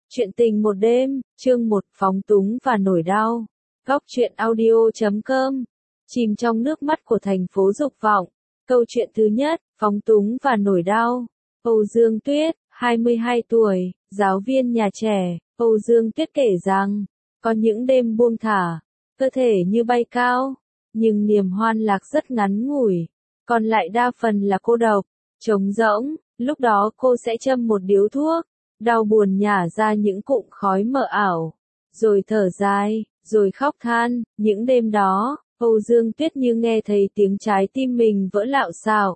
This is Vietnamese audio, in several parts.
Chuyện tình một đêm, chương 1, phóng túng và nổi đau. Góc truyện audio.com. Chìm trong nước mắt của thành phố dục vọng. Câu chuyện thứ nhất, phóng túng và nổi đau. Âu Dương Tuyết, 22 tuổi, giáo viên nhà trẻ. Âu Dương Tuyết kể rằng, có những đêm buông thả, cơ thể như bay cao, nhưng niềm hoan lạc rất ngắn ngủi, còn lại đa phần là cô độc, trống rỗng. Lúc đó cô sẽ châm một điếu thuốc, đau buồn nhả ra những cụm khói mờ ảo, rồi thở dài, rồi khóc than. Những đêm đó, Âu Dương Tuyết như nghe thấy tiếng trái tim mình vỡ lạo xạo.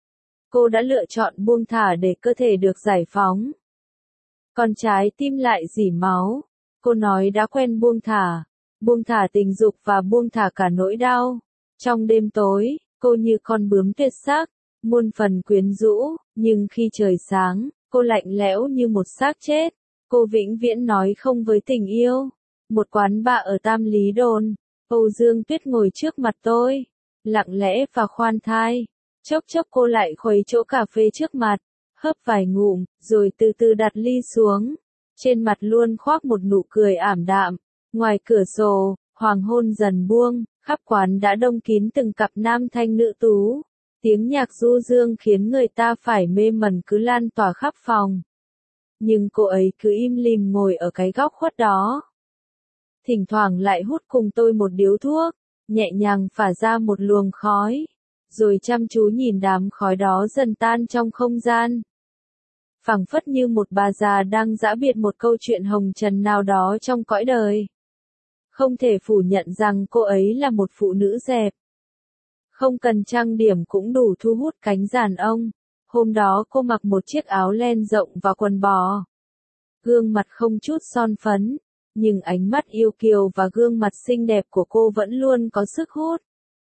Cô đã lựa chọn buông thả để cơ thể được giải phóng, còn trái tim lại rỉ máu. Cô nói đã quen buông thả tình dục và buông thả cả nỗi đau. Trong đêm tối, cô như con bướm tuyệt sắc, muôn phần quyến rũ, nhưng khi trời sáng, cô lạnh lẽo như một xác chết. Cô vĩnh viễn nói không với tình yêu. Một quán bar ở Tam Lý Đôn, Âu Dương Tuyết ngồi trước mặt tôi, lặng lẽ và khoan thai. Chốc chốc cô lại khuấy chỗ cà phê trước mặt, hớp vài ngụm, rồi từ từ đặt ly xuống. Trên mặt luôn khoác một nụ cười ảm đạm. Ngoài cửa sổ, hoàng hôn dần buông, khắp quán đã đông kín từng cặp nam thanh nữ tú. Tiếng nhạc du dương khiến người ta phải mê mẩn cứ lan tỏa khắp phòng. Nhưng cô ấy cứ im lìm ngồi ở cái góc khuất đó. Thỉnh thoảng lại hút cùng tôi một điếu thuốc, nhẹ nhàng phả ra một luồng khói, rồi chăm chú nhìn đám khói đó dần tan trong không gian. Phảng phất như một bà già đang giã biệt một câu chuyện hồng trần nào đó trong cõi đời. Không thể phủ nhận rằng cô ấy là một phụ nữ đẹp. Không cần trang điểm cũng đủ thu hút cánh đàn ông. Hôm đó cô mặc một chiếc áo len rộng và quần bò. Gương mặt không chút son phấn, nhưng ánh mắt yêu kiều và gương mặt xinh đẹp của cô vẫn luôn có sức hút.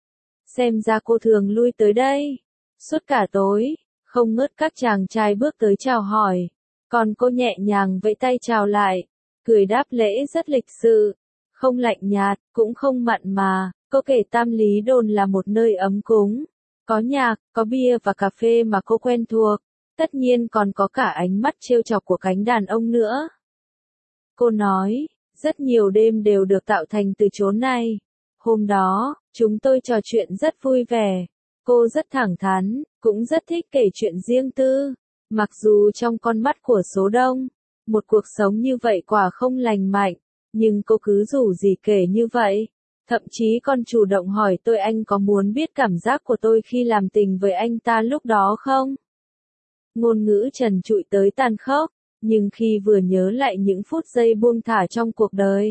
Xem ra cô thường lui tới đây. Suốt cả tối, không ngớt các chàng trai bước tới chào hỏi. Còn cô nhẹ nhàng vẫy tay chào lại, cười đáp lễ rất lịch sự, không lạnh nhạt, cũng không mặn mà. Cô kể Tam Lý Đôn là một nơi ấm cúng, có nhạc, có bia và cà phê mà cô quen thuộc, tất nhiên còn có cả ánh mắt trêu chọc của cánh đàn ông nữa. Cô nói, rất nhiều đêm đều được tạo thành từ chốn này. Hôm đó, chúng tôi trò chuyện rất vui vẻ. Cô rất thẳng thắn, cũng rất thích kể chuyện riêng tư. Mặc dù trong con mắt của số đông, một cuộc sống như vậy quả không lành mạnh, nhưng cô cứ rủ gì kể như vậy. Thậm chí còn chủ động hỏi tôi anh có muốn biết cảm giác của tôi khi làm tình với anh ta lúc đó không? Ngôn ngữ trần trụi tới tàn khốc, nhưng khi vừa nhớ lại những phút giây buông thả trong cuộc đời,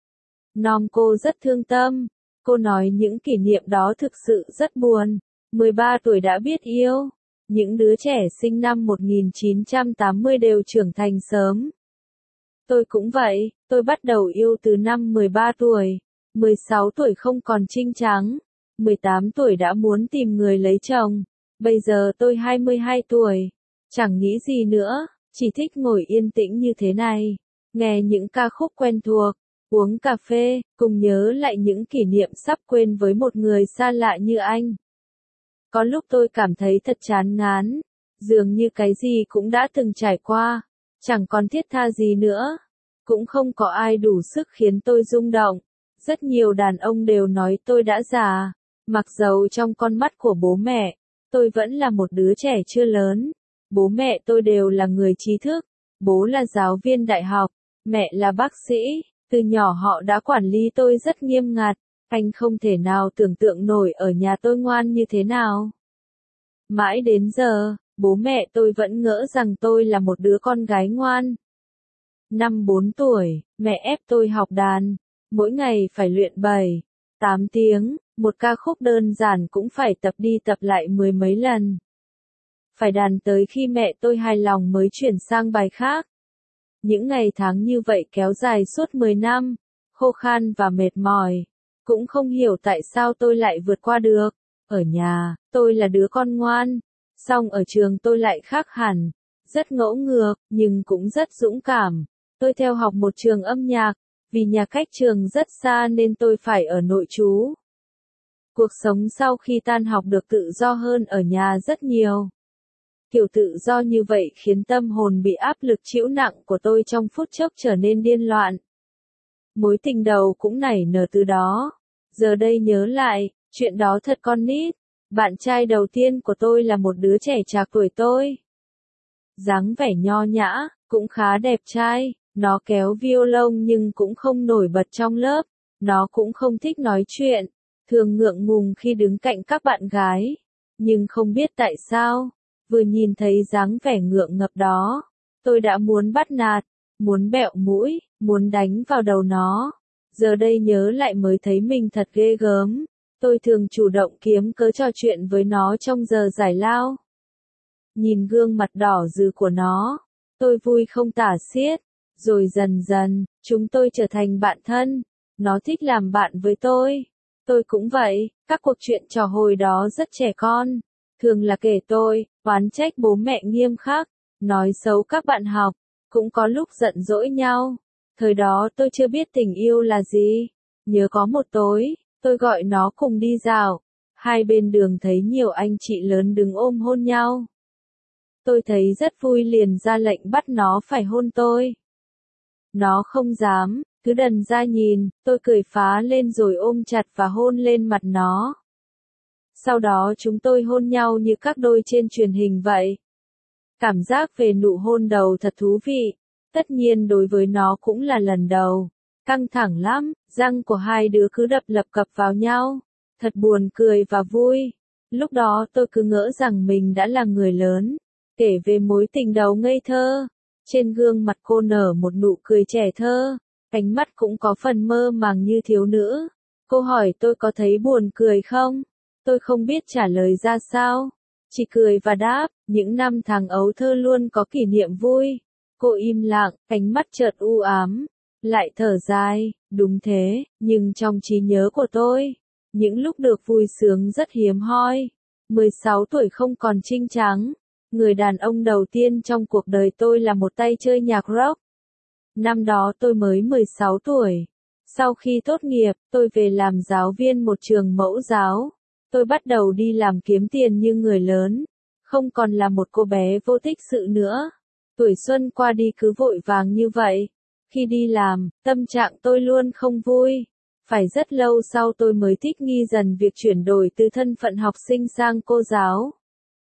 cô rất thương tâm. Cô nói những kỷ niệm đó thực sự rất buồn. 13 tuổi đã biết yêu. Những đứa trẻ sinh năm 1980 đều trưởng thành sớm. Tôi cũng vậy, tôi bắt đầu yêu từ năm 13 tuổi. 16 tuổi không còn trinh trắng, 18 tuổi đã muốn tìm người lấy chồng, bây giờ tôi 22 tuổi, chẳng nghĩ gì nữa, chỉ thích ngồi yên tĩnh như thế này, nghe những ca khúc quen thuộc, uống cà phê, cùng nhớ lại những kỷ niệm sắp quên với một người xa lạ như anh. Có lúc tôi cảm thấy thật chán ngán, dường như cái gì cũng đã từng trải qua, chẳng còn thiết tha gì nữa, cũng không có ai đủ sức khiến tôi rung động. Rất nhiều đàn ông đều nói tôi đã già, mặc dầu trong con mắt của bố mẹ, tôi vẫn là một đứa trẻ chưa lớn. Bố mẹ tôi đều là người trí thức, bố là giáo viên đại học, mẹ là bác sĩ, từ nhỏ họ đã quản lý tôi rất nghiêm ngặt, anh không thể nào tưởng tượng nổi ở nhà tôi ngoan như thế nào. Mãi đến giờ, bố mẹ tôi vẫn ngỡ rằng tôi là một đứa con gái ngoan. Năm 4 tuổi, mẹ ép tôi học đàn. Mỗi ngày phải luyện 7-8 tiếng, một ca khúc đơn giản cũng phải tập đi tập lại mười mấy lần. Phải đàn tới khi mẹ tôi hài lòng mới chuyển sang bài khác. Những ngày tháng như vậy kéo dài suốt 10 năm, khô khan và mệt mỏi. Cũng không hiểu tại sao tôi lại vượt qua được. Ở nhà, tôi là đứa con ngoan, song ở trường tôi lại khác hẳn. Rất ngỗ ngược, nhưng cũng rất dũng cảm. Tôi theo học một trường âm nhạc. Vì nhà cách trường rất xa nên tôi phải ở nội trú. Cuộc sống sau khi tan học được tự do hơn ở nhà rất nhiều. Kiểu tự do như vậy khiến tâm hồn bị áp lực chịu nặng của tôi trong phút chốc trở nên điên loạn. Mối tình đầu cũng nảy nở từ đó. Giờ đây nhớ lại, chuyện đó thật con nít. Bạn trai đầu tiên của tôi là một đứa trẻ trạc tuổi tôi. Dáng vẻ nho nhã, cũng khá đẹp trai, nó kéo violon nhưng cũng không nổi bật trong lớp. Nó cũng không thích nói chuyện, thường ngượng ngùng khi đứng cạnh các bạn gái. Nhưng không biết tại sao, vừa nhìn thấy dáng vẻ ngượng ngập đó, tôi đã muốn bắt nạt, muốn bẹo mũi, muốn đánh vào đầu nó. Giờ đây nhớ lại mới thấy mình thật ghê gớm. Tôi thường chủ động kiếm cớ trò chuyện với nó trong giờ giải lao. Nhìn gương mặt đỏ rừ của nó, tôi vui không tả xiết. Rồi dần dần, chúng tôi trở thành bạn thân. Nó thích làm bạn với tôi cũng vậy. Các cuộc chuyện trò hồi đó rất trẻ con. Thường là kể tôi, oán trách bố mẹ nghiêm khắc, nói xấu các bạn học, cũng có lúc giận dỗi nhau. Thời đó tôi chưa biết tình yêu là gì. Nhớ có một tối, tôi gọi nó cùng đi dạo. Hai bên đường thấy nhiều anh chị lớn đứng ôm hôn nhau. Tôi thấy rất vui liền ra lệnh bắt nó phải hôn tôi. Nó không dám, cứ đần ra nhìn, tôi cười phá lên rồi ôm chặt và hôn lên mặt nó. Sau đó chúng tôi hôn nhau như các đôi trên truyền hình vậy. Cảm giác về nụ hôn đầu thật thú vị. Tất nhiên đối với nó cũng là lần đầu. Căng thẳng lắm, răng của hai đứa cứ đập lập cập vào nhau. Thật buồn cười và vui. Lúc đó tôi cứ ngỡ rằng mình đã là người lớn. Kể về mối tình đầu ngây thơ. Trên gương mặt cô nở một nụ cười trẻ thơ. Ánh mắt cũng có phần mơ màng như thiếu nữ. Cô hỏi tôi có thấy buồn cười không? Tôi không biết trả lời ra sao. Chỉ cười và đáp, những năm tháng ấu thơ luôn có kỷ niệm vui. Cô im lặng, ánh mắt chợt u ám. Lại thở dài, đúng thế, nhưng trong trí nhớ của tôi, những lúc được vui sướng rất hiếm hoi. 16 tuổi không còn trinh trắng. Người đàn ông đầu tiên trong cuộc đời tôi là một tay chơi nhạc rock. Năm đó tôi mới 16 tuổi. Sau khi tốt nghiệp, tôi về làm giáo viên một trường mẫu giáo. Tôi bắt đầu đi làm kiếm tiền như người lớn. Không còn là một cô bé vô tích sự nữa. Tuổi xuân qua đi cứ vội vàng như vậy. Khi đi làm, tâm trạng tôi luôn không vui. Phải rất lâu sau tôi mới thích nghi dần việc chuyển đổi từ thân phận học sinh sang cô giáo.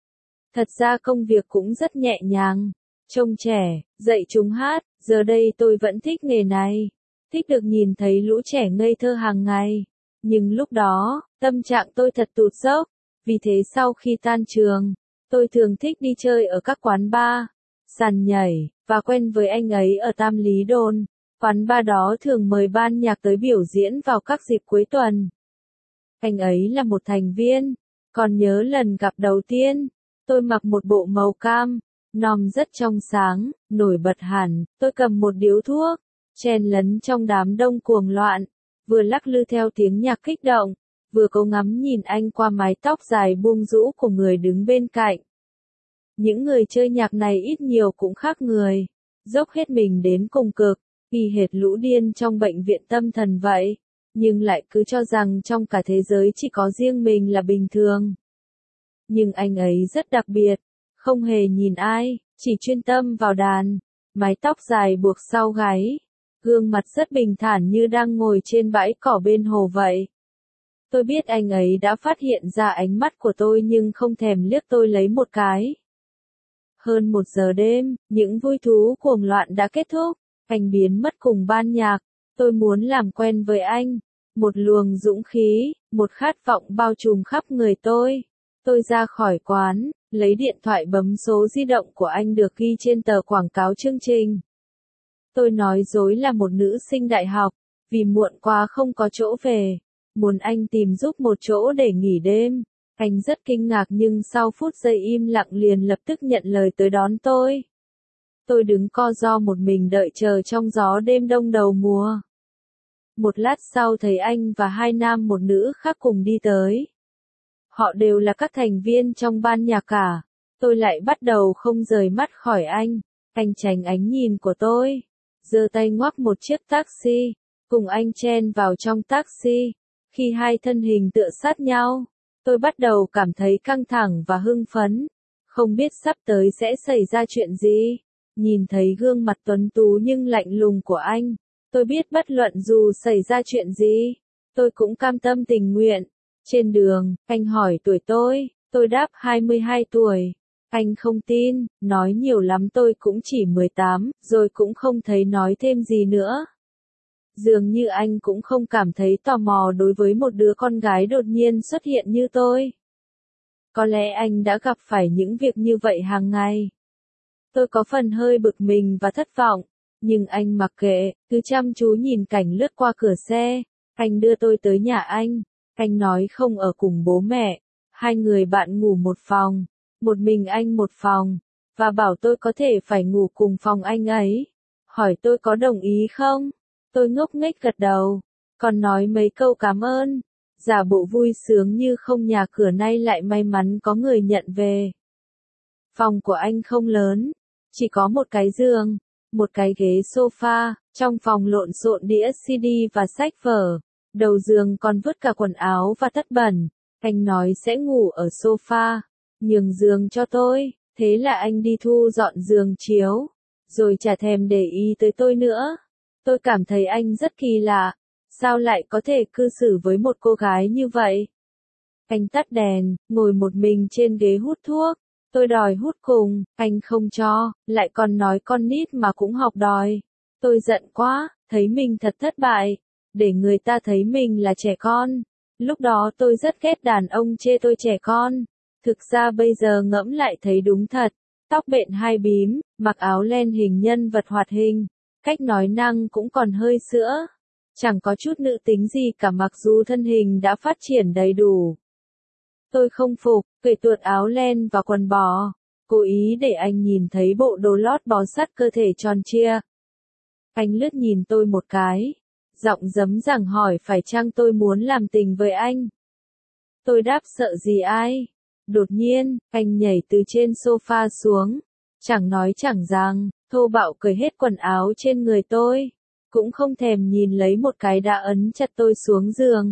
Thật ra công việc cũng rất nhẹ nhàng. Trông trẻ, dạy chúng hát, giờ đây tôi vẫn thích nghề này. Thích được nhìn thấy lũ trẻ ngây thơ hàng ngày. Nhưng lúc đó, tâm trạng tôi thật tụt dốc. Vì thế sau khi tan trường, tôi thường thích đi chơi ở các quán bar, sàn nhảy, và quen với anh ấy ở Tam Lý Đôn. Quán bar đó thường mời ban nhạc tới biểu diễn vào các dịp cuối tuần. Anh ấy là một thành viên. Còn nhớ lần gặp đầu tiên, tôi mặc một bộ màu cam, nòm rất trong sáng, nổi bật hẳn. Tôi cầm một điếu thuốc, chen lấn trong đám đông cuồng loạn, vừa lắc lư theo tiếng nhạc kích động, vừa cố ngắm nhìn anh qua mái tóc dài buông rũ của người đứng bên cạnh. Những người chơi nhạc này ít nhiều cũng khác người, dốc hết mình đến cùng cực, y hệt lũ điên trong bệnh viện tâm thần vậy, nhưng lại cứ cho rằng trong cả thế giới chỉ có riêng mình là bình thường. Nhưng anh ấy rất đặc biệt, không hề nhìn ai, chỉ chuyên tâm vào đàn, mái tóc dài buộc sau gáy, gương mặt rất bình thản như đang ngồi trên bãi cỏ bên hồ vậy. Tôi biết anh ấy đã phát hiện ra ánh mắt của tôi nhưng không thèm liếc tôi lấy một cái. Hơn 1 giờ đêm, những vui thú cuồng loạn đã kết thúc, anh biến mất cùng ban nhạc, tôi muốn làm quen với anh. Một luồng dũng khí, một khát vọng bao trùm khắp người tôi. Tôi ra khỏi quán, lấy điện thoại bấm số di động của anh được ghi trên tờ quảng cáo chương trình. Tôi nói dối là một nữ sinh đại học, vì muộn quá không có chỗ về. Muốn anh tìm giúp một chỗ để nghỉ đêm. Anh rất kinh ngạc nhưng sau phút giây im lặng liền lập tức nhận lời tới đón tôi. Tôi đứng co ro một mình đợi chờ trong gió đêm đông đầu mùa. Một lát sau thấy anh và 2 nam một nữ khác cùng đi tới. Họ đều là các thành viên trong ban nhạc cả. Tôi lại bắt đầu không rời mắt khỏi anh. Anh tránh ánh nhìn của tôi, giơ tay ngoắc một chiếc taxi, cùng anh chen vào trong taxi. Khi hai thân hình tựa sát nhau, tôi bắt đầu cảm thấy căng thẳng và hưng phấn. không biết sắp tới sẽ xảy ra chuyện gì. Nhìn thấy gương mặt tuấn tú nhưng lạnh lùng của anh, tôi biết bất luận dù xảy ra chuyện gì, tôi cũng cam tâm tình nguyện. Trên đường, anh hỏi tuổi tôi đáp 22 tuổi. Anh không tin, nói nhiều lắm tôi cũng chỉ 18, rồi cũng không thấy nói thêm gì nữa. Dường như anh cũng không cảm thấy tò mò đối với một đứa con gái đột nhiên xuất hiện như tôi. Có lẽ anh đã gặp phải những việc như vậy hàng ngày. Tôi có phần hơi bực mình và thất vọng, nhưng anh mặc kệ, cứ chăm chú nhìn cảnh lướt qua cửa xe. Anh đưa tôi tới nhà anh nói không ở cùng bố mẹ, hai người bạn ngủ một phòng, một mình anh một phòng, và bảo tôi có thể phải ngủ cùng phòng anh ấy. Hỏi tôi có đồng ý không? Tôi ngốc nghếch gật đầu, còn nói mấy câu cảm ơn, giả bộ vui sướng như không nhà cửa nay lại may mắn có người nhận về. Phòng của anh không lớn, chỉ có một cái giường, một cái ghế sofa, trong phòng lộn xộn đĩa CD và sách vở, đầu giường còn vứt cả quần áo và tất bẩn. Anh nói sẽ ngủ ở sofa, nhường giường cho tôi, thế là anh đi thu dọn giường chiếu, rồi chả thèm để ý tới tôi nữa. Tôi cảm thấy anh rất kỳ lạ, sao lại có thể cư xử với một cô gái như vậy? Anh tắt đèn, ngồi một mình trên ghế hút thuốc. Tôi đòi hút cùng, anh không cho, lại còn nói con nít mà cũng học đòi. Tôi giận quá, thấy mình thật thất bại, để người ta thấy mình là trẻ con. Lúc đó tôi rất ghét đàn ông chê tôi trẻ con. Thực ra bây giờ ngẫm lại thấy đúng thật, tóc bện hai bím, mặc áo len hình nhân vật hoạt hình, cách nói năng cũng còn hơi sữa. Chẳng có chút nữ tính gì cả mặc dù thân hình đã phát triển đầy đủ. Tôi không phục, cởi tuột áo len và quần bò, cố ý để anh nhìn thấy bộ đồ lót bó sát cơ thể tròn trịa. Anh lướt nhìn tôi một cái, giọng dấm dẳng hỏi phải chăng tôi muốn làm tình với anh. Tôi đáp sợ gì ai. Đột nhiên, anh nhảy từ trên sofa xuống, chẳng nói chẳng rằng, thô bạo cởi hết quần áo trên người tôi, cũng không thèm nhìn lấy một cái đã ấn chặt tôi xuống giường.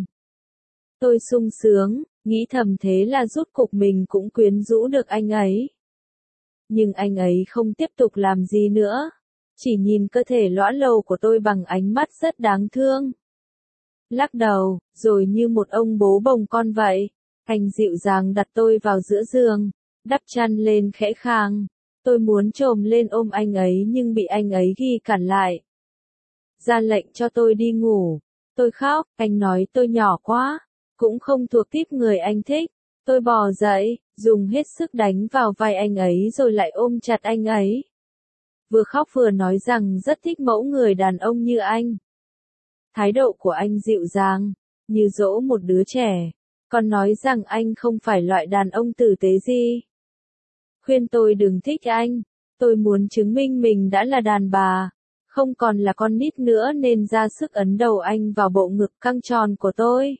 Tôi sung sướng, nghĩ thầm thế là rốt cục mình cũng quyến rũ được anh ấy. Nhưng anh ấy không tiếp tục làm gì nữa, chỉ nhìn cơ thể lõa lồ của tôi bằng ánh mắt rất đáng thương. Lắc đầu, rồi như một ông bố bồng con vậy, anh dịu dàng đặt tôi vào giữa giường, đắp chăn lên khẽ khàng. Tôi muốn chồm lên ôm anh ấy nhưng bị anh ấy ghi cản lại. Ra lệnh cho tôi đi ngủ. Tôi khóc, anh nói tôi nhỏ quá, cũng không thuộc tiếp người anh thích. Tôi bò dậy, dùng hết sức đánh vào vai anh ấy rồi lại ôm chặt anh ấy. Vừa khóc vừa nói rằng rất thích mẫu người đàn ông như anh. Thái độ của anh dịu dàng, như dỗ một đứa trẻ, còn nói rằng anh không phải loại đàn ông tử tế gì. Khuyên tôi đừng thích anh, tôi muốn chứng minh mình đã là đàn bà, không còn là con nít nữa nên ra sức ấn đầu anh vào bộ ngực căng tròn của tôi.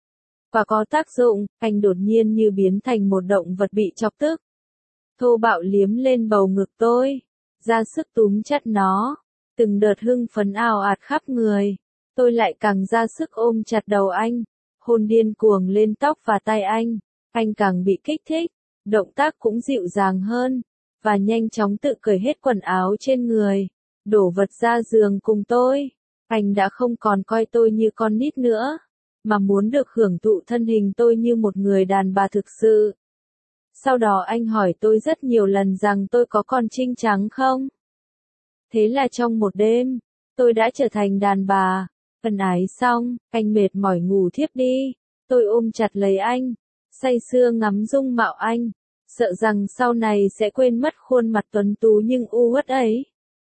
Và có tác dụng, anh đột nhiên như biến thành một động vật bị chọc tức. Thô bạo liếm lên bầu ngực tôi, ra sức túm chặt nó, từng đợt hưng phấn ào ạt khắp người. Tôi lại càng ra sức ôm chặt đầu anh, hôn điên cuồng lên tóc và tay anh càng bị kích thích, động tác cũng dịu dàng hơn, và nhanh chóng tự cởi hết quần áo trên người, đổ vật ra giường cùng tôi. Anh đã không còn coi tôi như con nít nữa, mà muốn được hưởng thụ thân hình tôi như một người đàn bà thực sự. Sau đó anh hỏi tôi rất nhiều lần rằng tôi có còn trinh trắng không? Thế là trong một đêm, tôi đã trở thành đàn bà. Ân ái xong, anh mệt mỏi ngủ thiếp đi. Tôi ôm chặt lấy anh, say sưa ngắm dung mạo anh, sợ rằng sau này sẽ quên mất khuôn mặt tuấn tú nhưng u uất ấy.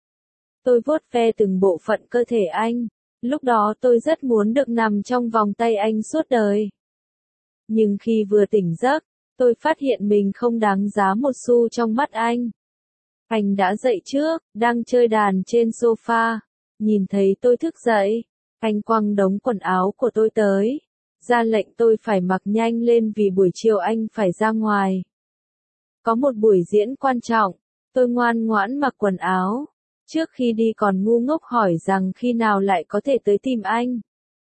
Tôi vuốt ve từng bộ phận cơ thể anh, lúc đó tôi rất muốn được nằm trong vòng tay anh suốt đời. Nhưng khi vừa tỉnh giấc, tôi phát hiện mình không đáng giá một xu trong mắt anh. Anh đã dậy trước, đang chơi đàn trên sofa, nhìn thấy tôi thức dậy, anh quăng đống quần áo của tôi tới, ra lệnh tôi phải mặc nhanh lên vì buổi chiều anh phải ra ngoài. Có một buổi diễn quan trọng, tôi ngoan ngoãn mặc quần áo, trước khi đi còn ngu ngốc hỏi rằng khi nào lại có thể tới tìm anh.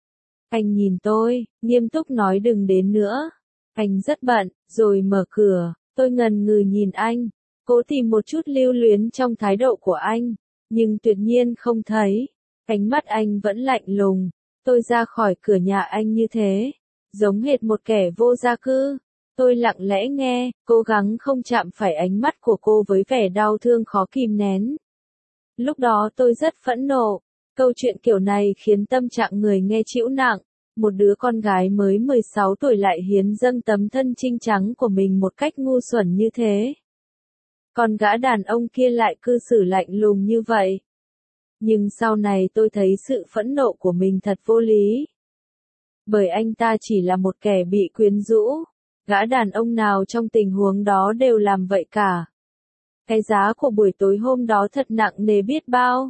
Anh nhìn tôi, nghiêm túc nói đừng đến nữa, anh rất bận, rồi mở cửa, Tôi ngần ngừ nhìn anh, cố tìm một chút lưu luyến trong thái độ của anh, nhưng tuyệt nhiên không thấy. Ánh mắt anh vẫn lạnh lùng. Tôi ra khỏi cửa nhà anh như thế, giống hệt một kẻ vô gia cư. Tôi lặng lẽ nghe, cố gắng không chạm phải ánh mắt của cô với vẻ đau thương khó kìm nén. Lúc đó tôi rất phẫn nộ. Câu chuyện kiểu này khiến tâm trạng người nghe chịu nặng. Một đứa con gái mới 16 tuổi lại hiến dâng tấm thân trinh trắng của mình một cách ngu xuẩn như thế. Còn gã đàn ông kia lại cư xử lạnh lùng như vậy. Nhưng sau này tôi thấy sự phẫn nộ của mình thật vô lý. Bởi anh ta chỉ là một kẻ bị quyến rũ. Gã đàn ông nào trong tình huống đó đều làm vậy cả. Cái giá của buổi tối hôm đó thật nặng nề biết bao.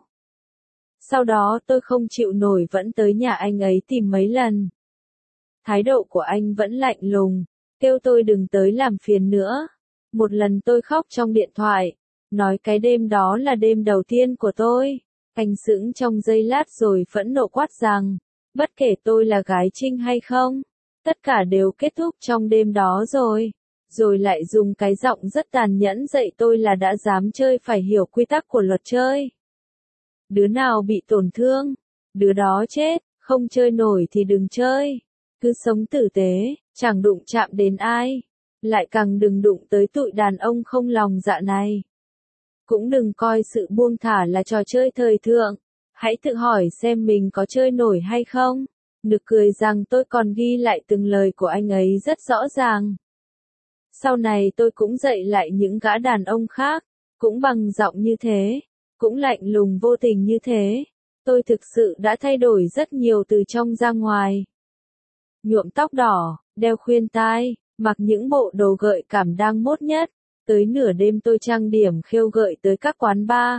Sau đó tôi không chịu nổi vẫn tới nhà anh ấy tìm mấy lần. Thái độ của anh vẫn lạnh lùng, kêu tôi đừng tới làm phiền nữa. Một lần tôi khóc trong điện thoại, nói cái đêm đó là đêm đầu tiên của tôi. Anh sững trong giây lát rồi phẫn nộ quát rằng, bất kể tôi là gái trinh hay không, tất cả đều kết thúc trong đêm đó rồi. Rồi lại dùng cái giọng rất tàn nhẫn dạy tôi là đã dám chơi phải hiểu quy tắc của luật chơi. Đứa nào bị tổn thương, đứa đó chết, không chơi nổi thì đừng chơi. Cứ sống tử tế, chẳng đụng chạm đến ai. Lại càng đừng đụng tới tụi đàn ông không lòng dạ này. Cũng đừng coi sự buông thả là trò chơi thời thượng. Hãy tự hỏi xem mình có chơi nổi hay không. Nực cười rằng tôi còn ghi lại từng lời của anh ấy rất rõ ràng. Sau này tôi cũng dạy lại những gã đàn ông khác, cũng bằng giọng như thế, cũng lạnh lùng vô tình như thế. Tôi thực sự đã thay đổi rất nhiều từ trong ra ngoài. Nhuộm tóc đỏ, đeo khuyên tai, mặc những bộ đồ gợi cảm đang mốt nhất. Tới nửa đêm tôi trang điểm khêu gợi tới các quán bar.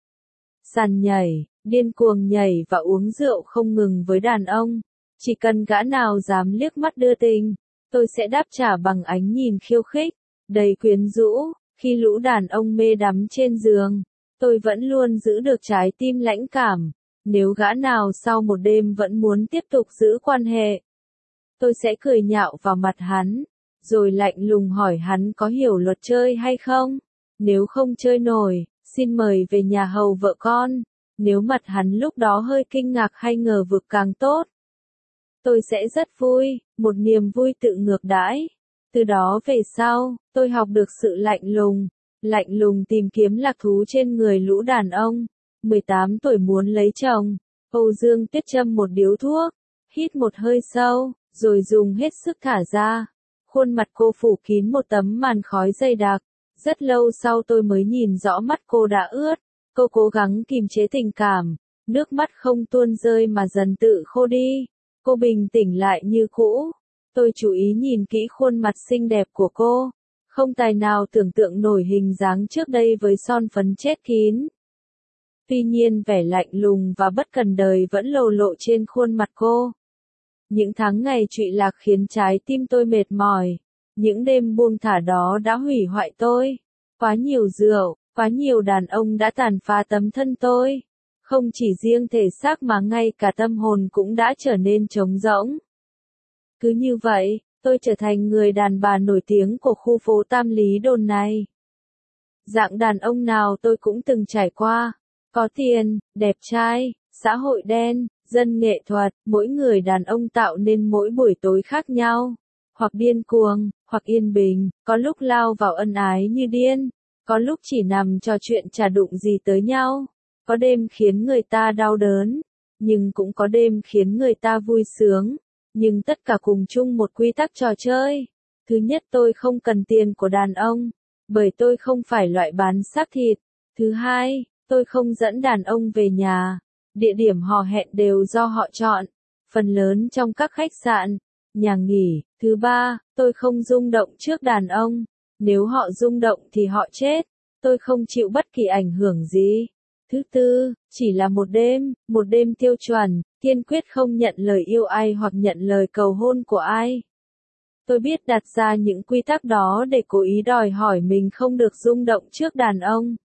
Sàn nhảy, điên cuồng nhảy và uống rượu không ngừng với đàn ông. Chỉ cần gã nào dám liếc mắt đưa tình, tôi sẽ đáp trả bằng ánh nhìn khiêu khích, đầy quyến rũ. Khi lũ đàn ông mê đắm trên giường, tôi vẫn luôn giữ được trái tim lãnh cảm. Nếu gã nào sau một đêm vẫn muốn tiếp tục giữ quan hệ, tôi sẽ cười nhạo vào mặt hắn, rồi lạnh lùng hỏi hắn có hiểu luật chơi hay không. Nếu không chơi nổi, xin mời về nhà hầu vợ con. Nếu mặt hắn lúc đó hơi kinh ngạc hay ngờ vực càng tốt. Tôi sẽ rất vui, một niềm vui tự ngược đãi. Từ đó về sau, tôi học được sự lạnh lùng tìm kiếm lạc thú trên người lũ đàn ông. 18 tuổi muốn lấy chồng, Âu Dương Tuyết châm một điếu thuốc, hít một hơi sâu, rồi dùng hết sức thả ra. Khuôn mặt cô phủ kín một tấm màn khói dày đặc. Rất lâu sau tôi mới nhìn rõ mắt cô đã ướt. Cô cố gắng kìm chế tình cảm, nước mắt không tuôn rơi mà dần tự khô đi. Cô bình tĩnh lại như cũ. Tôi chú ý nhìn kỹ khuôn mặt xinh đẹp của cô. Không tài nào tưởng tượng nổi hình dáng trước đây với son phấn chết kín. Tuy nhiên vẻ lạnh lùng và bất cần đời vẫn lồ lộ trên khuôn mặt cô. Những tháng ngày trụy lạc khiến trái tim tôi mệt mỏi. Những đêm buông thả đó đã hủy hoại tôi. Quá nhiều rượu, quá nhiều đàn ông đã tàn phá tấm thân tôi. Không chỉ riêng thể xác mà ngay cả tâm hồn cũng đã trở nên trống rỗng. Cứ như vậy, tôi trở thành người đàn bà nổi tiếng của khu phố Tam Lý Đồn này. Dạng đàn ông nào tôi cũng từng trải qua. Có tiền, đẹp trai, xã hội đen, dân nghệ thuật, mỗi người đàn ông tạo nên mỗi buổi tối khác nhau. Hoặc điên cuồng, hoặc yên bình, có lúc lao vào ân ái như điên, có lúc chỉ nằm trò chuyện chả đụng gì tới nhau. Có đêm khiến người ta đau đớn, nhưng cũng có đêm khiến người ta vui sướng. Nhưng tất cả cùng chung một quy tắc trò chơi. Thứ nhất, tôi không cần tiền của đàn ông, bởi tôi không phải loại bán xác thịt. Thứ hai, tôi không dẫn đàn ông về nhà. Địa điểm hò hẹn đều do họ chọn, phần lớn trong các khách sạn, nhà nghỉ. Thứ ba, tôi không rung động trước đàn ông. Nếu họ rung động thì họ chết. Tôi không chịu bất kỳ ảnh hưởng gì. Thứ tư, chỉ là một đêm tiêu chuẩn, kiên quyết không nhận lời yêu ai hoặc nhận lời cầu hôn của ai. Tôi biết đặt ra những quy tắc đó để cố ý đòi hỏi mình không được rung động trước đàn ông.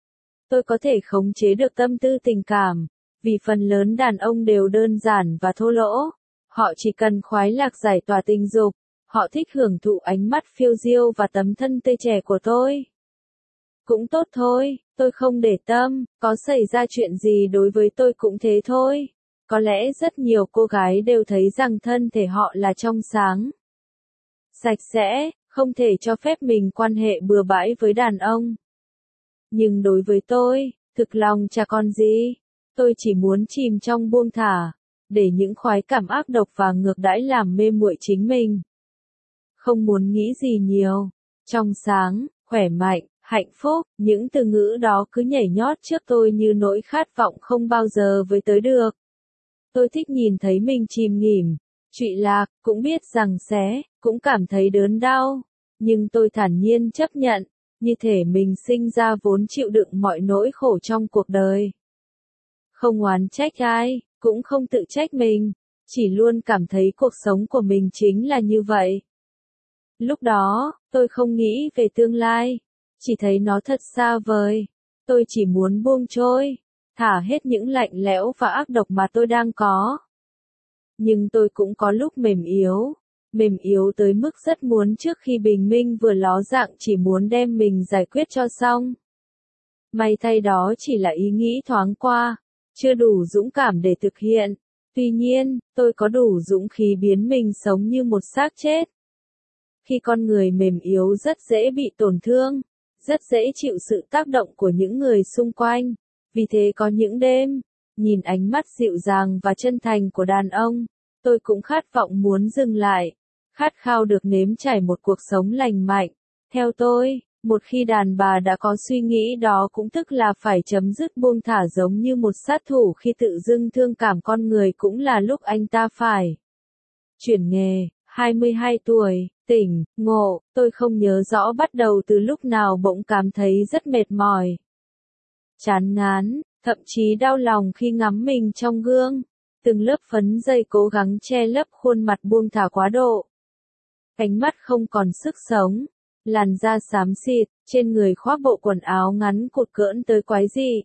Tôi có thể khống chế được tâm tư tình cảm, vì phần lớn đàn ông đều đơn giản và thô lỗ. Họ chỉ cần khoái lạc giải tỏa tình dục, Họ thích hưởng thụ ánh mắt phiêu diêu và tấm thân tươi trẻ của tôi. Cũng tốt thôi, tôi không để tâm, có xảy ra chuyện gì đối với tôi cũng thế thôi. Có lẽ rất nhiều cô gái đều thấy rằng thân thể họ là trong sáng, sạch sẽ, không thể cho phép mình quan hệ bừa bãi với đàn ông. Nhưng đối với tôi, thực lòng chả còn gì. Tôi chỉ muốn chìm trong buông thả, để những khoái cảm ác độc và ngược đãi làm mê muội chính mình. Không muốn nghĩ gì nhiều. Trong sáng, khỏe mạnh, hạnh phúc, những từ ngữ đó cứ nhảy nhót trước tôi như nỗi khát vọng không bao giờ với tới được. Tôi thích nhìn thấy mình chìm nghỉm, trụy lạc, cũng biết rằng cũng cảm thấy đớn đau. Nhưng tôi thản nhiên chấp nhận, như thể mình sinh ra vốn chịu đựng mọi nỗi khổ trong cuộc đời. Không oán trách ai, cũng không tự trách mình, chỉ luôn cảm thấy cuộc sống của mình chính là như vậy. Lúc đó, tôi không nghĩ về tương lai, chỉ thấy nó thật xa vời. Tôi chỉ muốn buông trôi, thả hết những lạnh lẽo và ác độc mà tôi đang có. Nhưng tôi cũng có lúc mềm yếu tới mức rất muốn trước khi bình minh vừa ló dạng chỉ muốn đem mình giải quyết cho xong. May thay đó chỉ là ý nghĩ thoáng qua, chưa đủ dũng cảm để thực hiện. Tuy nhiên, tôi có đủ dũng khí biến mình sống như một xác chết. Khi con người mềm yếu rất dễ bị tổn thương, rất dễ chịu sự tác động của những người xung quanh. Vì thế có những đêm, nhìn ánh mắt dịu dàng và chân thành của đàn ông, tôi cũng khát vọng muốn dừng lại, khát khao được nếm trải một cuộc sống lành mạnh. Theo tôi, một khi đàn bà đã có suy nghĩ đó cũng tức là phải chấm dứt buông thả, giống như một sát thủ khi tự dưng thương cảm con người cũng là lúc anh ta phải chuyển nghề. 22 tuổi, tỉnh, ngộ, tôi không nhớ rõ bắt đầu từ lúc nào bỗng cảm thấy rất mệt mỏi, chán ngán, thậm chí đau lòng khi ngắm mình trong gương. Từng lớp phấn dây cố gắng che lấp khuôn mặt buông thả quá độ. Ánh mắt không còn sức sống, làn da xám xịt, trên người khoác bộ quần áo ngắn cột cỡn tới quái dị.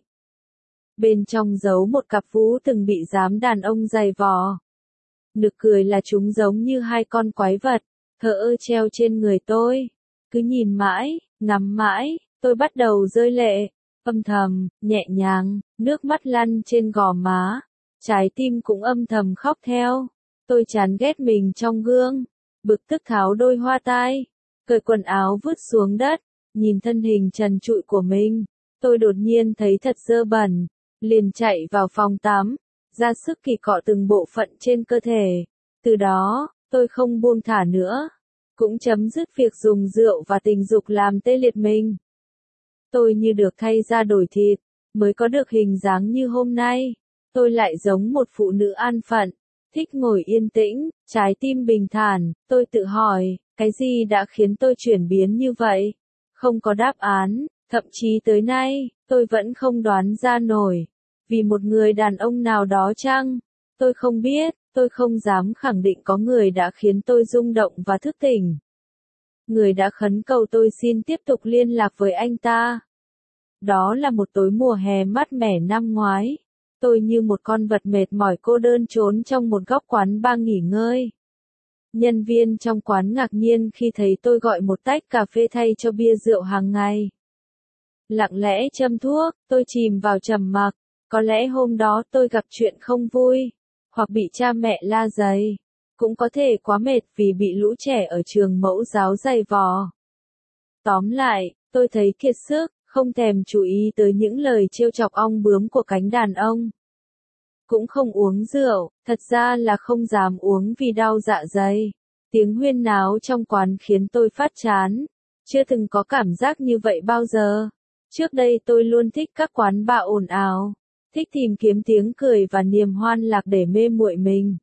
Bên trong giấu một cặp vú từng bị giám đàn ông giày vò. Nực cười là chúng giống như hai con quái vật, thờ ơ treo trên người tôi. Cứ nhìn mãi, ngắm mãi, tôi bắt đầu rơi lệ, âm thầm, nhẹ nhàng, nước mắt lăn trên gò má. Trái tim cũng âm thầm khóc theo. Tôi chán ghét mình trong gương, bực tức tháo đôi hoa tai, cởi quần áo vứt xuống đất, nhìn thân hình trần trụi của mình. Tôi đột nhiên thấy thật dơ bẩn, liền chạy vào phòng tắm, ra sức kỳ cọ từng bộ phận trên cơ thể. Từ đó, tôi không buông thả nữa, cũng chấm dứt việc dùng rượu và tình dục làm tê liệt mình. Tôi như được thay da đổi thịt, mới có được hình dáng như hôm nay. Tôi lại giống một phụ nữ an phận, thích ngồi yên tĩnh, trái tim bình thản. Tôi tự hỏi, cái gì đã khiến tôi chuyển biến như vậy? Không có đáp án, thậm chí tới nay, tôi vẫn không đoán ra nổi. Vì một người đàn ông nào đó chăng? Tôi không biết, tôi không dám khẳng định có người đã khiến tôi rung động và thức tỉnh. Người đã khấn cầu tôi xin tiếp tục liên lạc với anh ta. Đó là một tối mùa hè mát mẻ năm ngoái. Tôi như một con vật mệt mỏi cô đơn trốn trong một góc quán bar nghỉ ngơi. Nhân viên trong quán ngạc nhiên khi thấy tôi gọi một tách cà phê thay cho bia rượu hàng ngày. Lặng lẽ châm thuốc, tôi chìm vào trầm mặc. Có lẽ hôm đó tôi gặp chuyện không vui, hoặc bị cha mẹ la giày. Cũng có thể quá mệt vì bị lũ trẻ ở trường mẫu giáo giày vò. Tóm lại, tôi thấy kiệt sức, không thèm chú ý tới những lời trêu chọc ong bướm của cánh đàn ông. Cũng không uống rượu, thật ra là không dám uống vì đau dạ dày. Tiếng huyên náo trong quán khiến tôi phát chán. Chưa từng có cảm giác như vậy bao giờ. Trước đây tôi luôn thích các quán bar ồn ào, thích tìm kiếm tiếng cười và niềm hoan lạc để mê muội mình.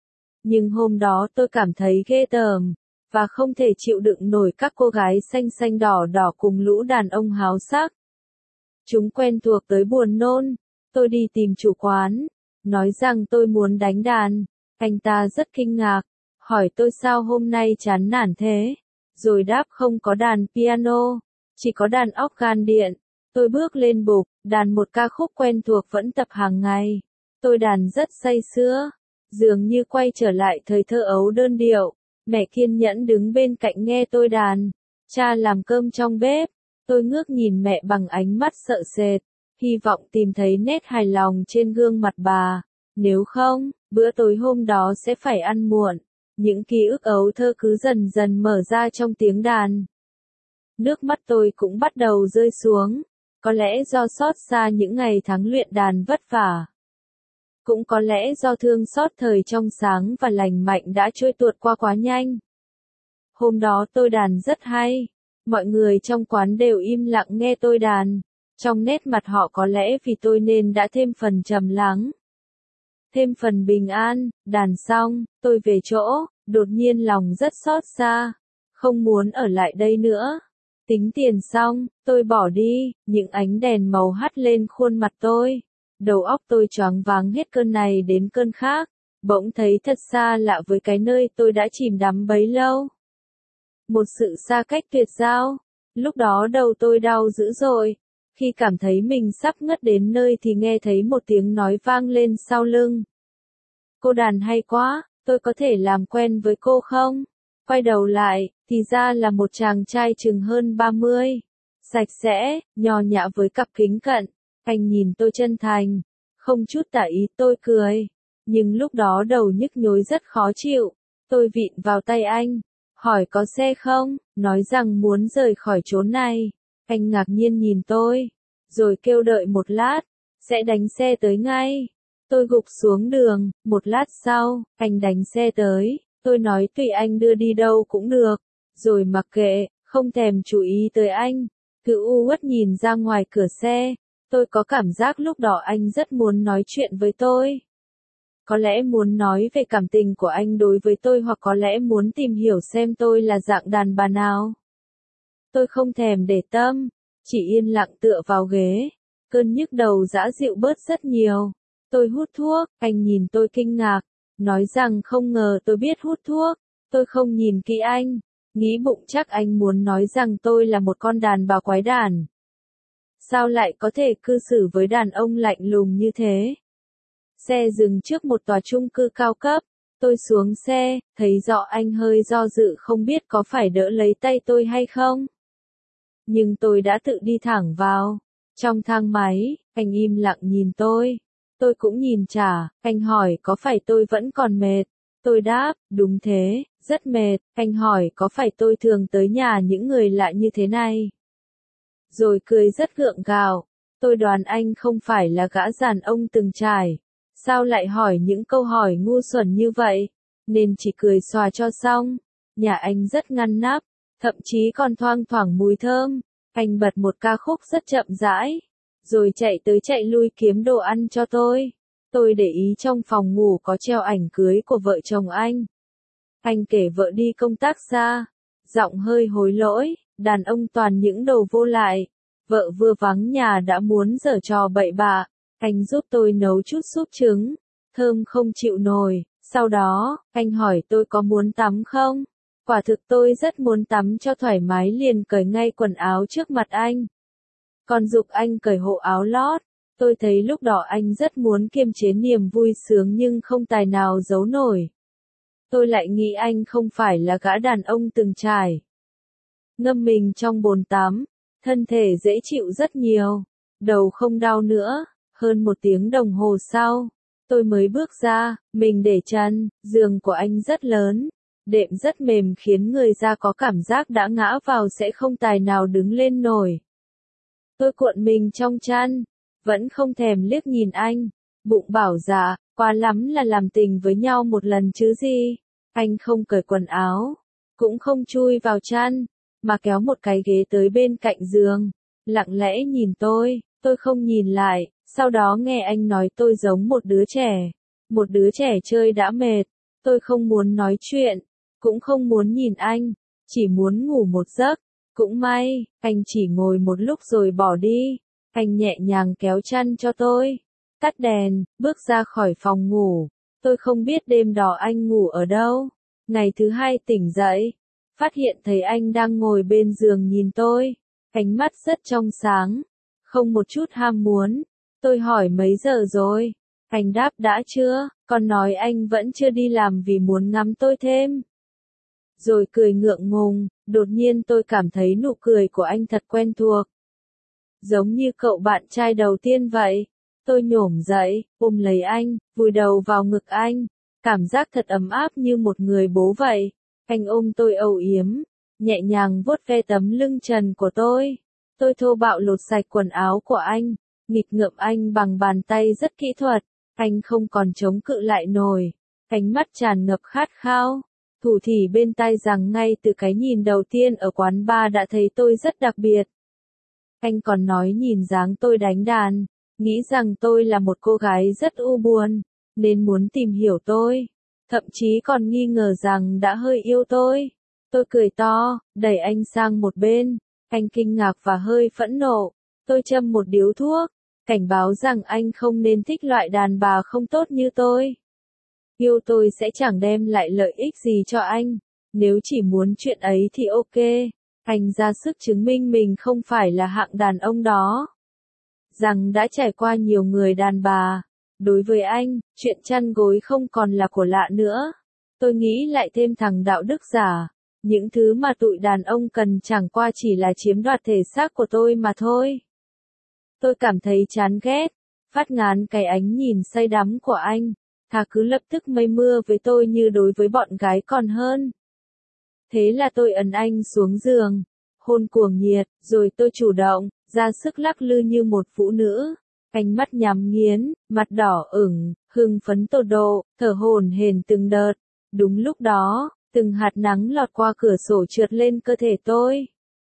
Nhưng hôm đó tôi cảm thấy ghê tởm, và không thể chịu đựng nổi các cô gái xanh xanh đỏ đỏ cùng lũ đàn ông háo sắc. Chúng quen thuộc tới buồn nôn. Tôi đi tìm chủ quán, nói rằng tôi muốn đánh đàn. Anh ta rất kinh ngạc, hỏi tôi sao hôm nay chán nản thế, rồi đáp không có đàn piano, chỉ có đàn organ điện. Tôi bước lên bục, đàn một ca khúc quen thuộc vẫn tập hàng ngày. Tôi đàn rất say sưa, dường như quay trở lại thời thơ ấu đơn điệu. Mẹ kiên nhẫn đứng bên cạnh nghe tôi đàn. Cha làm cơm trong bếp. Tôi ngước nhìn mẹ bằng ánh mắt sợ sệt, hy vọng tìm thấy nét hài lòng trên gương mặt bà. Nếu không, bữa tối hôm đó sẽ phải ăn muộn. Những ký ức ấu thơ cứ dần dần mở ra trong tiếng đàn. Nước mắt tôi cũng bắt đầu rơi xuống. Có lẽ do xót xa những ngày tháng luyện đàn vất vả. Cũng có lẽ do thương xót thời trong sáng và lành mạnh đã trôi tuột qua quá nhanh. Hôm đó tôi đàn rất hay. Mọi người trong quán đều im lặng nghe tôi đàn. Trong nét mặt họ có lẽ vì tôi nên đã thêm phần trầm lắng. Thêm phần bình an. Đàn xong, tôi về chỗ, đột nhiên lòng rất xót xa. Không muốn ở lại đây nữa. Tính tiền xong, tôi bỏ đi, những ánh đèn màu hắt lên khuôn mặt tôi. Đầu óc tôi choáng váng hết cơn này đến cơn khác. Bỗng thấy thật xa lạ với cái nơi tôi đã chìm đắm bấy lâu. Một sự xa cách tuyệt giao. Lúc đó đầu tôi đau dữ dội. Khi cảm thấy mình sắp ngất đến nơi thì nghe thấy một tiếng nói vang lên sau lưng. Cô đàn hay quá, tôi có thể làm quen với cô không? Quay đầu lại, thì ra là một chàng trai chừng hơn 30. Sạch sẽ, nho nhã với cặp kính cận. Anh nhìn tôi chân thành. Không chút tả ý tôi cười. Nhưng lúc đó đầu nhức nhối rất khó chịu. Tôi vịn vào tay anh. Hỏi có xe không? Nói rằng muốn rời khỏi chốn này. Anh ngạc nhiên nhìn tôi. Rồi kêu đợi một lát. Sẽ đánh xe tới ngay. Tôi gục xuống đường. Một lát sau, anh đánh xe tới. Tôi nói tùy anh đưa đi đâu cũng được. Rồi mặc kệ, không thèm chú ý tới anh. Cứ u uất nhìn ra ngoài cửa xe. Tôi có cảm giác lúc đó anh rất muốn nói chuyện với tôi. Có lẽ muốn nói về cảm tình của anh đối với tôi hoặc có lẽ muốn tìm hiểu xem tôi là dạng đàn bà nào. Tôi không thèm để tâm, chỉ yên lặng tựa vào ghế. Cơn nhức đầu dã dịu bớt rất nhiều. Tôi hút thuốc, anh nhìn tôi kinh ngạc, nói rằng không ngờ tôi biết hút thuốc. Tôi không nhìn kỹ anh, nghĩ bụng chắc anh muốn nói rằng tôi là một con đàn bà quái đản. Sao lại có thể cư xử với đàn ông lạnh lùng như thế? Xe dừng trước một tòa chung cư cao cấp. Tôi xuống xe, thấy rõ anh hơi do dự không biết có phải đỡ lấy tay tôi hay không. Nhưng tôi đã tự đi thẳng vào. Trong thang máy, anh im lặng nhìn tôi. Tôi cũng nhìn trả, anh hỏi có phải tôi vẫn còn mệt. Tôi đáp, đúng thế, rất mệt. Anh hỏi có phải tôi thường tới nhà những người lạ như thế này. Rồi cười rất gượng gạo. Tôi đoán anh không phải là gã đàn ông từng trải. Sao lại hỏi những câu hỏi ngu xuẩn như vậy? Nên chỉ cười xòa cho xong. Nhà anh rất ngăn nắp, thậm chí còn thoang thoảng mùi thơm. Anh bật một ca khúc rất chậm rãi, rồi chạy tới chạy lui kiếm đồ ăn cho tôi. Tôi để ý trong phòng ngủ có treo ảnh cưới của vợ chồng anh. Anh kể vợ đi công tác xa, giọng hơi hối lỗi, đàn ông toàn những đồ vô lại. Vợ vừa vắng nhà đã muốn giở trò bậy bạ. Anh giúp tôi nấu chút súp trứng, thơm không chịu nổi. Sau đó, anh hỏi tôi có muốn tắm không? Quả thực tôi rất muốn tắm cho thoải mái liền cởi ngay quần áo trước mặt anh. Còn giục anh cởi hộ áo lót. Tôi thấy lúc đó anh rất muốn kiềm chế niềm vui sướng nhưng không tài nào giấu nổi. Tôi lại nghĩ anh không phải là gã đàn ông từng trải. Ngâm mình trong bồn tắm, thân thể dễ chịu rất nhiều, đầu không đau nữa. Hơn 1 tiếng đồng hồ sau, tôi mới bước ra, mình để chân, giường của anh rất lớn, đệm rất mềm khiến người da có cảm giác đã ngã vào sẽ không tài nào đứng lên nổi. Tôi cuộn mình trong chăn, vẫn không thèm liếc nhìn anh, bụng bảo dạ, quá lắm là làm tình với nhau một lần chứ gì. Anh không cởi quần áo, cũng không chui vào chăn, mà kéo một cái ghế tới bên cạnh giường, lặng lẽ nhìn tôi không nhìn lại. Sau đó nghe anh nói tôi giống một đứa trẻ chơi đã mệt. Tôi không muốn nói chuyện, cũng không muốn nhìn anh, chỉ muốn ngủ một giấc. Cũng may, anh chỉ ngồi một lúc rồi bỏ đi. Anh nhẹ nhàng kéo chăn cho tôi, tắt đèn, bước ra khỏi phòng ngủ. Tôi không biết đêm đó anh ngủ ở đâu. Ngày thứ 2 tỉnh dậy, phát hiện thấy anh đang ngồi bên giường nhìn tôi, ánh mắt rất trong sáng, không một chút ham muốn. Tôi hỏi mấy giờ rồi? Anh đáp đã chưa, còn nói anh vẫn chưa đi làm vì muốn ngắm tôi thêm. rồi cười ngượng ngùng, đột nhiên tôi cảm thấy nụ cười của anh thật quen thuộc. Giống như cậu bạn trai đầu tiên vậy. Tôi nhổm dậy, ôm lấy anh, vùi đầu vào ngực anh. Cảm giác thật ấm áp như một người bố vậy. Anh ôm tôi âu yếm, nhẹ nhàng vuốt ve tấm lưng trần của tôi. Tôi thô bạo lột sạch quần áo của anh, nghịch ngợm anh bằng bàn tay rất kỹ thuật. Anh không còn chống cự lại nổi. Ánh mắt tràn ngập khát khao. Thủ thỉ bên tai rằng ngay từ cái nhìn đầu tiên ở quán bar đã thấy tôi rất đặc biệt. Anh còn nói nhìn dáng tôi đánh đàn, nghĩ rằng tôi là một cô gái rất u buồn, nên muốn tìm hiểu tôi. Thậm chí còn nghi ngờ rằng đã hơi yêu tôi. Tôi cười to, đẩy anh sang một bên. Anh kinh ngạc và hơi phẫn nộ. Tôi châm một điếu thuốc, cảnh báo rằng anh không nên thích loại đàn bà không tốt như tôi. Yêu tôi sẽ chẳng đem lại lợi ích gì cho anh. Nếu chỉ muốn chuyện ấy thì ok. Anh ra sức chứng minh mình không phải là hạng đàn ông đó. Rằng đã trải qua nhiều người đàn bà. Đối với anh, chuyện chăn gối không còn là của lạ nữa. Tôi nghĩ lại thêm thằng đạo đức giả. Những thứ mà tụi đàn ông cần chẳng qua chỉ là chiếm đoạt thể xác của tôi mà thôi. Tôi cảm thấy chán ghét, phát ngán cái ánh nhìn say đắm của anh. Thà cứ lập tức mây mưa với tôi như đối với bọn gái còn hơn. Thế là tôi ấn anh xuống giường, hôn cuồng nhiệt, rồi tôi chủ động, ra sức lắc lư như một phụ nữ. Ánh mắt nhắm nghiến, mặt đỏ ửng, hưng phấn tột độ, thở hổn hển từng đợt. Đúng lúc đó, từng hạt nắng lọt qua cửa sổ trượt lên cơ thể tôi.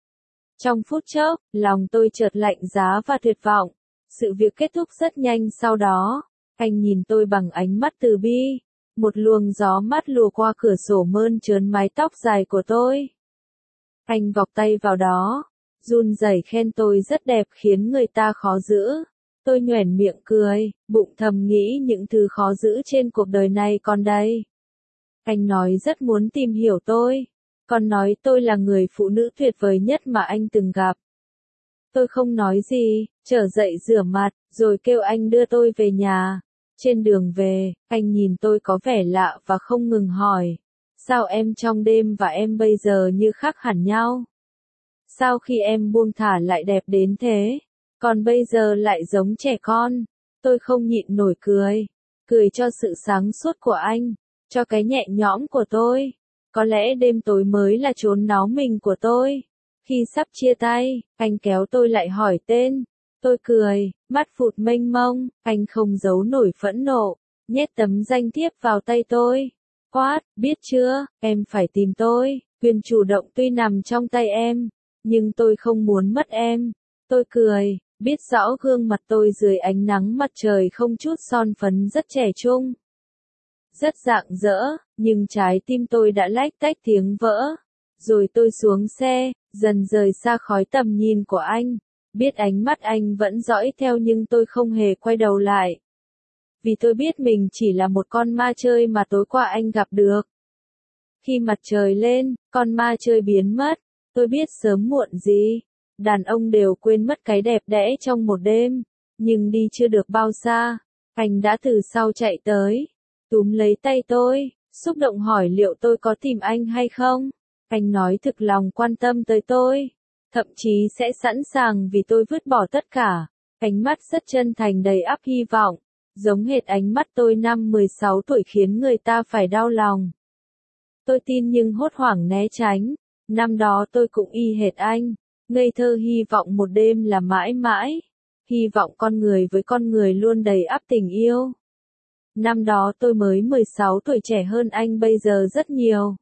Trong phút chốc, lòng tôi chợt lạnh giá và tuyệt vọng. Sự việc kết thúc rất nhanh sau đó. Anh nhìn tôi bằng ánh mắt từ bi. Một luồng gió mát lùa qua cửa sổ mơn trớn mái tóc dài của tôi. Anh vọc tay vào đó, run rẩy khen tôi rất đẹp khiến người ta khó giữ. Tôi nhoẻn miệng cười, bụng thầm nghĩ những thứ khó giữ trên cuộc đời này còn đây. Anh nói rất muốn tìm hiểu tôi, còn nói tôi là người phụ nữ tuyệt vời nhất mà anh từng gặp. Tôi không nói gì, trở dậy rửa mặt, rồi kêu anh đưa tôi về nhà. Trên đường về, anh nhìn tôi có vẻ lạ và không ngừng hỏi. Sao em trong đêm và em bây giờ như khác hẳn nhau? Sao khi em buông thả lại đẹp đến thế? Còn bây giờ lại giống trẻ con? Tôi không nhịn nổi cười. Cười cho sự sáng suốt của anh. Cho cái nhẹ nhõm của tôi. Có lẽ đêm tối mới là chốn náu mình của tôi. Khi sắp chia tay, anh kéo tôi lại hỏi tên. Tôi cười, mắt phụt mênh mông, anh không giấu nổi phẫn nộ, nhét tấm danh thiếp vào tay tôi. Quát, biết chưa, em phải tìm tôi, quyền chủ động tuy nằm trong tay em, nhưng tôi không muốn mất em. Tôi cười, biết rõ gương mặt tôi dưới ánh nắng mặt trời không chút son phấn rất trẻ trung. Rất rạng rỡ, nhưng trái tim tôi đã lách tách tiếng vỡ. Rồi tôi xuống xe, dần rời xa khói tầm nhìn của anh. Biết ánh mắt anh vẫn dõi theo nhưng tôi không hề quay đầu lại. Vì tôi biết mình chỉ là một con ma chơi mà tối qua anh gặp được. Khi mặt trời lên, con ma chơi biến mất. Tôi biết sớm muộn gì, đàn ông đều quên mất cái đẹp đẽ trong một đêm. Nhưng đi chưa được bao xa, anh đã từ sau chạy tới, túm lấy tay tôi, xúc động hỏi liệu tôi có tìm anh hay không. Anh nói thực lòng quan tâm tới tôi. Thậm chí sẽ sẵn sàng vì tôi vứt bỏ tất cả. Ánh mắt rất chân thành đầy ắp hy vọng. Giống hệt ánh mắt tôi năm 16 tuổi khiến người ta phải đau lòng. Tôi tin nhưng hốt hoảng né tránh. Năm đó tôi cũng y hệt anh. Ngây thơ hy vọng một đêm là mãi mãi. Hy vọng con người với con người luôn đầy ắp tình yêu. Năm đó tôi mới 16 tuổi, trẻ hơn anh bây giờ rất nhiều.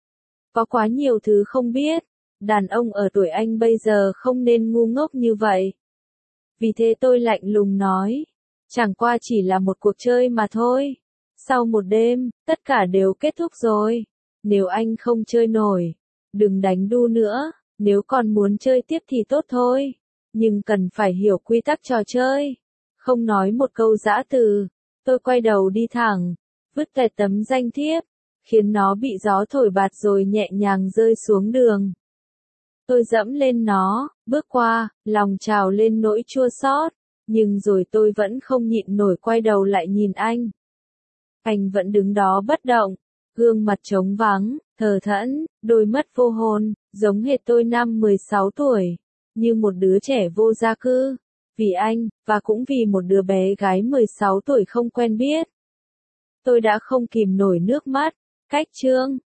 Có quá nhiều thứ không biết. Đàn ông ở tuổi anh bây giờ không nên ngu ngốc như vậy. Vì thế tôi lạnh lùng nói. Chẳng qua chỉ là một cuộc chơi mà thôi. Sau một đêm, tất cả đều kết thúc rồi. Nếu anh không chơi nổi, đừng đánh đu nữa. Nếu còn muốn chơi tiếp thì tốt thôi. Nhưng cần phải hiểu quy tắc trò chơi. Không nói một câu giã từ. Tôi quay đầu đi thẳng, vứt tẹt tấm danh thiếp, khiến nó bị gió thổi bạt rồi nhẹ nhàng rơi xuống đường. Tôi dẫm lên nó, bước qua, lòng trào lên nỗi chua xót, nhưng rồi tôi vẫn không nhịn nổi quay đầu lại nhìn anh. Anh vẫn đứng đó bất động, Gương mặt trống vắng, thờ thẫn, đôi mắt vô hồn, giống hệt tôi năm 16 tuổi, như một đứa trẻ vô gia cư. Vì anh, và cũng vì một đứa bé gái 16 tuổi không quen biết. Tôi đã không kìm nổi nước mắt. Cách chương